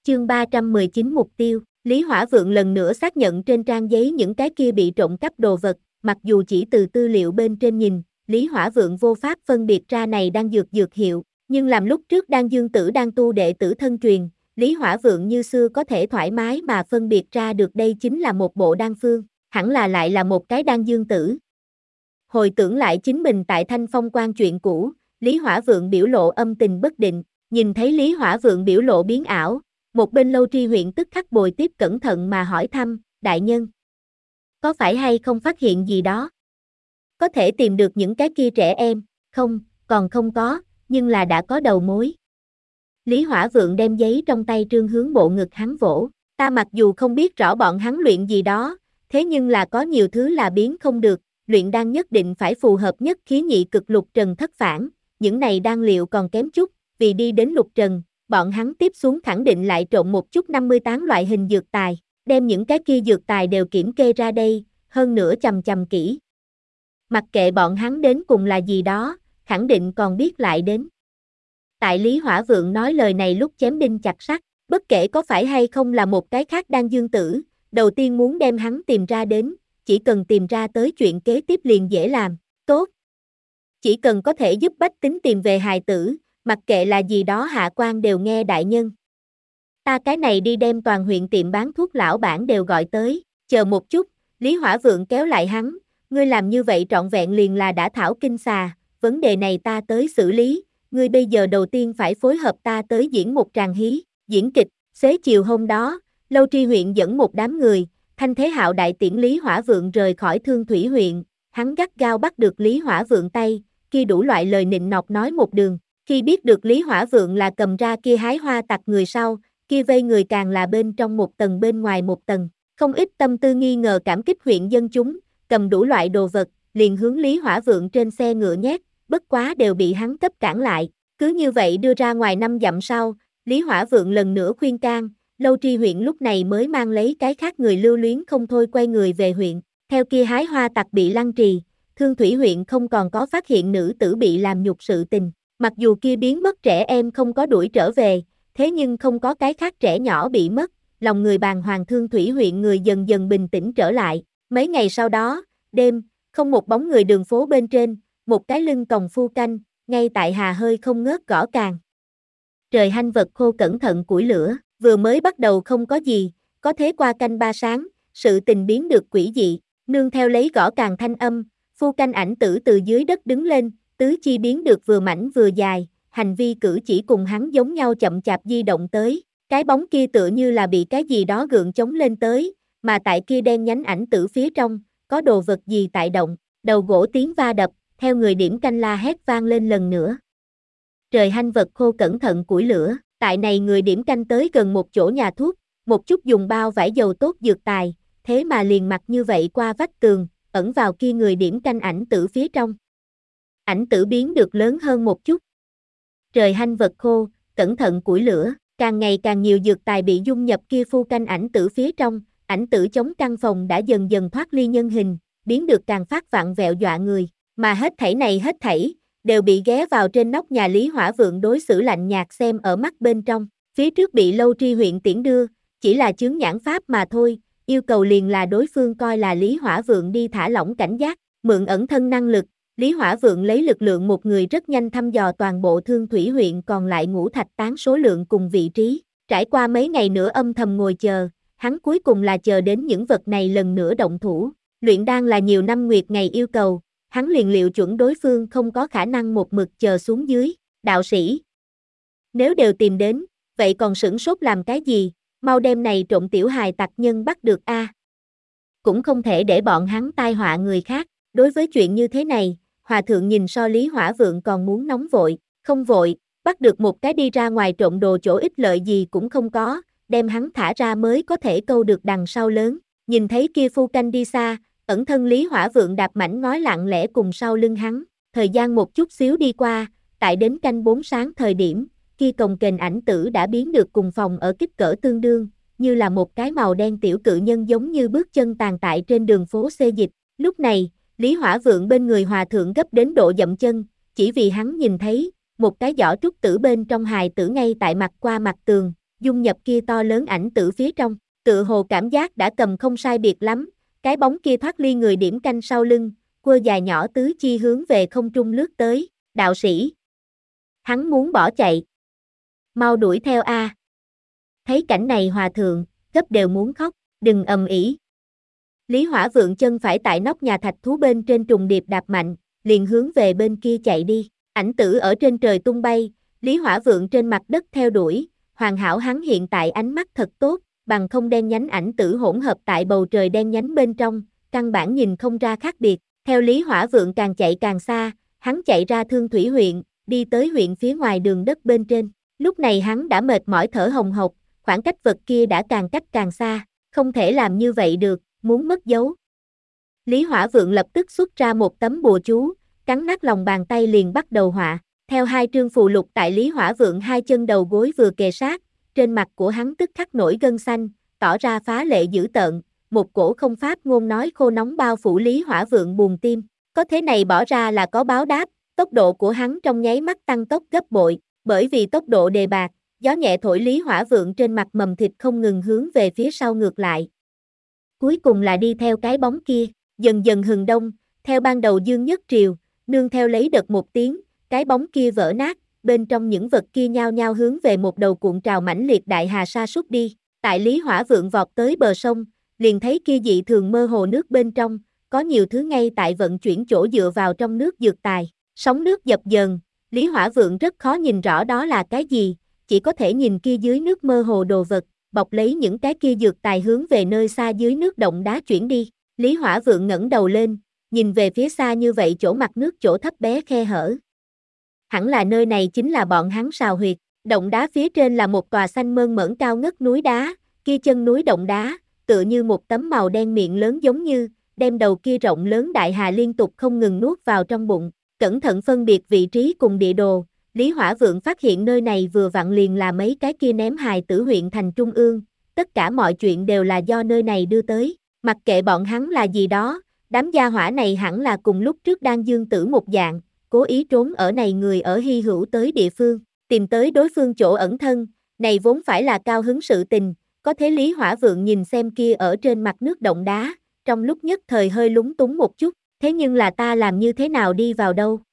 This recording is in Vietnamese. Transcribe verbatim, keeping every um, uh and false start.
Chương ba trăm mười chín Mục tiêu, Lý Hỏa Vượng lần nữa xác nhận trên trang giấy những cái kia bị trộm cắp đồ vật, mặc dù chỉ từ tư liệu bên trên nhìn, Lý Hỏa Vượng vô pháp phân biệt ra này đang dược dược hiệu, nhưng làm lúc trước Đan Dương Tử đang tu đệ tử thân truyền, Lý Hỏa Vượng như xưa có thể thoải mái mà phân biệt ra được đây chính là một bộ đan phương, hẳn là lại là một cái Đan Dương Tử. Hồi tưởng lại chính mình tại Thanh Phong Quan chuyện cũ, Lý Hỏa Vượng biểu lộ âm tình bất định, nhìn thấy Lý Hỏa Vượng biểu lộ biến ảo, một bên Lâu Tri huyện tức khắc bồi tiếp cẩn thận mà hỏi thăm, đại nhân, có phải hay không phát hiện gì đó? Có thể tìm được những cái kia trẻ em, không, còn không có, nhưng là đã có đầu mối. Lý Hỏa Vượng đem giấy trong tay trương hướng bộ ngực hắn vỗ, ta mặc dù không biết rõ bọn hắn luyện gì đó, thế nhưng là có nhiều thứ là biến không được, luyện đan nhất định phải phù hợp nhất khí nhị cực lục trần thất phản, những này đan liệu còn kém chút, vì đi đến lục trần, bọn hắn tiếp xuống khẳng định lại trộn một chút năm mươi tán loại hình dược tài, đem những cái kia dược tài đều kiểm kê ra đây, hơn nữa chằm chằm kỹ. Mặc kệ bọn hắn đến cùng là gì đó, khẳng định còn biết lại đến. Tại Lý Hỏa Vượng nói lời này lúc chém đinh chặt sắt, bất kể có phải hay không là một cái khác Đan Dương Tử, đầu tiên muốn đem hắn tìm ra đến, chỉ cần tìm ra tới chuyện kế tiếp liền dễ làm, tốt. Chỉ cần có thể giúp bách tính tìm về hài tử, mặc kệ là gì đó hạ quan đều nghe đại nhân. Ta cái này đi đem toàn huyện tiệm bán thuốc lão bản đều gọi tới, chờ một chút, Lý Hỏa Vượng kéo lại hắn, ngươi làm như vậy trọn vẹn liền là đã thảo kinh xà, vấn đề này ta tới xử lý, ngươi bây giờ đầu tiên phải phối hợp ta tới diễn một tràng hí, diễn kịch, xế chiều hôm đó, Lâu Tri huyện dẫn một đám người, Thanh Thế Hạo đại tiễn Lý Hỏa Vượng rời khỏi Thương Thủy huyện, hắn gắt gao bắt được Lý Hỏa Vượng tay, khi đủ loại lời nịnh nọt nói một đường, khi biết được Lý Hỏa Vượng là cầm ra kia hái hoa tặc người sau, kia vây người càng là bên trong một tầng bên ngoài một tầng, không ít tâm tư nghi ngờ cảm kích huyện dân chúng, cầm đủ loại đồ vật, liền hướng Lý Hỏa Vượng trên xe ngựa nhét, bất quá đều bị hắn cấp cản lại, cứ như vậy đưa ra ngoài năm dặm sau, Lý Hỏa Vượng lần nữa khuyên can, Lâu Tri huyện lúc này mới mang lấy cái khác người lưu luyến không thôi quay người về huyện, theo kia hái hoa tặc bị lăng trì, Thương Thủy huyện không còn có phát hiện nữ tử bị làm nhục sự tình, mặc dù kia biến mất trẻ em không có đuổi trở về, thế nhưng không có cái khác trẻ nhỏ bị mất, lòng người bàng hoàng Thương Thủy huyện người dần dần bình tĩnh trở lại, mấy ngày sau đó, đêm, không một bóng người đường phố bên trên, một cái lưng còng phu canh, ngay tại hà hơi không ngớt gõ càng. Trời hanh vật khô cẩn thận củi lửa, vừa mới bắt đầu không có gì, có thế qua canh ba sáng, sự tình biến được quỷ dị, nương theo lấy gõ càng thanh âm, phu canh ảnh tử từ dưới đất đứng lên, tứ chi biến được vừa mảnh vừa dài, hành vi cử chỉ cùng hắn giống nhau chậm chạp di động tới, cái bóng kia tựa như là bị cái gì đó gượng chống lên tới, mà tại kia đen nhánh ảnh tử phía trong, có đồ vật gì tại động, đầu gỗ tiếng va đập, theo người điểm canh la hét vang lên lần nữa. Trời hanh vật khô cẩn thận củi lửa, tại này người điểm canh tới gần một chỗ nhà thuốc, một chút dùng bao vải dầu tốt dược tài, thế mà liền mặc như vậy qua vách tường, ẩn vào kia người điểm canh ảnh tử phía trong. Ảnh tử biến được lớn hơn một chút. Trời hanh vật khô, cẩn thận củi lửa, càng ngày càng nhiều dược tài bị dung nhập kia phu canh ảnh tử phía trong, ảnh tử chống căn phòng đã dần dần thoát ly nhân hình, biến được càng phát vặn vẹo dọa người, mà hết thảy này hết thảy, đều bị ghé vào trên nóc nhà Lý Hỏa Vượng đối xử lạnh nhạt xem ở mắt bên trong, phía trước bị Lâu Tri huyện tiễn đưa, chỉ là chướng nhãn pháp mà thôi, yêu cầu liền là đối phương coi là Lý Hỏa Vượng đi thả lỏng cảnh giác, mượn ẩn thân năng lực, Lý Hỏa Vượng lấy lực lượng một người rất nhanh thăm dò toàn bộ Thương Thủy huyện còn lại ngũ thạch tán số lượng cùng vị trí, trải qua mấy ngày nữa âm thầm ngồi chờ, hắn cuối cùng là chờ đến những vật này lần nữa động thủ, luyện đan là nhiều năm nguyệt ngày yêu cầu, hắn liền liệu chuẩn đối phương không có khả năng một mực chờ xuống dưới, đạo sĩ. Nếu đều tìm đến, vậy còn sửng sốt làm cái gì, mau đem này trộm tiểu hài tặc nhân bắt được a. À. Cũng không thể để bọn hắn tai họa người khác, đối với chuyện như thế này, Hòa thượng nhìn so Lý Hỏa Vượng còn muốn nóng vội, không vội, bắt được một cái đi ra ngoài trộm đồ chỗ ích lợi gì cũng không có, đem hắn thả ra mới có thể câu được đằng sau lớn, nhìn thấy kia phu canh đi xa, ẩn thân Lý Hỏa Vượng đạp mảnh ngói lặng lẽ cùng sau lưng hắn, thời gian một chút xíu đi qua, tại đến canh bốn sáng thời điểm, kia cồng kềnh ảnh tử đã biến được cùng phòng ở kích cỡ tương đương, như là một cái màu đen tiểu cự nhân giống như bước chân tàn tại trên đường phố xê dịch, lúc này, Lý Hỏa Vượng bên người hòa thượng gấp đến độ dậm chân, chỉ vì hắn nhìn thấy, một cái giỏ trúc tử bên trong hài tử ngay tại mặt qua mặt tường, dung nhập kia to lớn ảnh tử phía trong, tự hồ cảm giác đã cầm không sai biệt lắm, cái bóng kia thoát ly người điểm canh sau lưng, quơ dài nhỏ tứ chi hướng về không trung lướt tới, đạo sĩ. Hắn muốn bỏ chạy. Mau đuổi theo a. Thấy cảnh này hòa thượng, gấp đều muốn khóc, đừng ầm ĩ. Lý Hỏa Vượng chân phải tại nóc nhà thạch thú bên trên trùng điệp đạp mạnh, liền hướng về bên kia chạy đi, ảnh tử ở trên trời tung bay, Lý Hỏa Vượng trên mặt đất theo đuổi, hoàn hảo hắn hiện tại ánh mắt thật tốt, bằng không đen nhánh ảnh tử hỗn hợp tại bầu trời đen nhánh bên trong, căn bản nhìn không ra khác biệt, theo Lý Hỏa Vượng càng chạy càng xa, hắn chạy ra Thương Thủy huyện, đi tới huyện phía ngoài đường đất bên trên, lúc này hắn đã mệt mỏi thở hồng hộc, khoảng cách vật kia đã càng cách càng xa, không thể làm như vậy được, muốn mất dấu. Lý Hỏa Vượng lập tức xuất ra một tấm bùa chú, cắn nát lòng bàn tay liền bắt đầu họa, theo hai trương phù lục tại Lý Hỏa Vượng hai chân đầu gối vừa kề sát, trên mặt của hắn tức khắc nổi gân xanh, tỏ ra phá lệ dữ tợn, một cổ không pháp ngôn nói khô nóng bao phủ Lý Hỏa Vượng buồn tim, có thế này bỏ ra là có báo đáp, tốc độ của hắn trong nháy mắt tăng tốc gấp bội, bởi vì tốc độ đề bạc, gió nhẹ thổi Lý Hỏa Vượng trên mặt mầm thịt không ngừng hướng về phía sau ngược lại. Cuối cùng là đi theo cái bóng kia, dần dần hừng đông, theo ban đầu dương nhất triều, nương theo lấy đợt một tiếng, cái bóng kia vỡ nát, bên trong những vật kia nhao nhao hướng về một đầu cuộn trào mãnh liệt đại hà sa sút đi, tại Lý Hỏa Vượng vọt tới bờ sông, liền thấy kia dị thường mơ hồ nước bên trong, có nhiều thứ ngay tại vận chuyển chỗ dựa vào trong nước dược tài, sóng nước dập dờn, Lý Hỏa Vượng rất khó nhìn rõ đó là cái gì, chỉ có thể nhìn kia dưới nước mơ hồ đồ vật, bọc lấy những cái kia dược tài hướng về nơi xa dưới nước động đá chuyển đi, Lý Hỏa Vượng ngẩng đầu lên, nhìn về phía xa như vậy chỗ mặt nước chỗ thấp bé khe hở. Hẳn là nơi này chính là bọn hắn sào huyệt, động đá phía trên là một tòa xanh mơn mởn cao ngất núi đá, kia chân núi động đá, tựa như một tấm màu đen miệng lớn giống như, đem đầu kia rộng lớn đại hà liên tục không ngừng nuốt vào trong bụng, cẩn thận phân biệt vị trí cùng địa đồ, Lý Hỏa Vượng phát hiện nơi này vừa vặn liền là mấy cái kia ném hài tử huyện thành trung ương, tất cả mọi chuyện đều là do nơi này đưa tới, mặc kệ bọn hắn là gì đó, đám gia hỏa này hẳn là cùng lúc trước đang dương tử một dạng, cố ý trốn ở này người ở hy hữu tới địa phương, tìm tới đối phương chỗ ẩn thân, này vốn phải là cao hứng sự tình, có thế Lý Hỏa Vượng nhìn xem kia ở trên mặt nước động đá, trong lúc nhất thời hơi lúng túng một chút, thế nhưng là ta làm như thế nào đi vào đâu,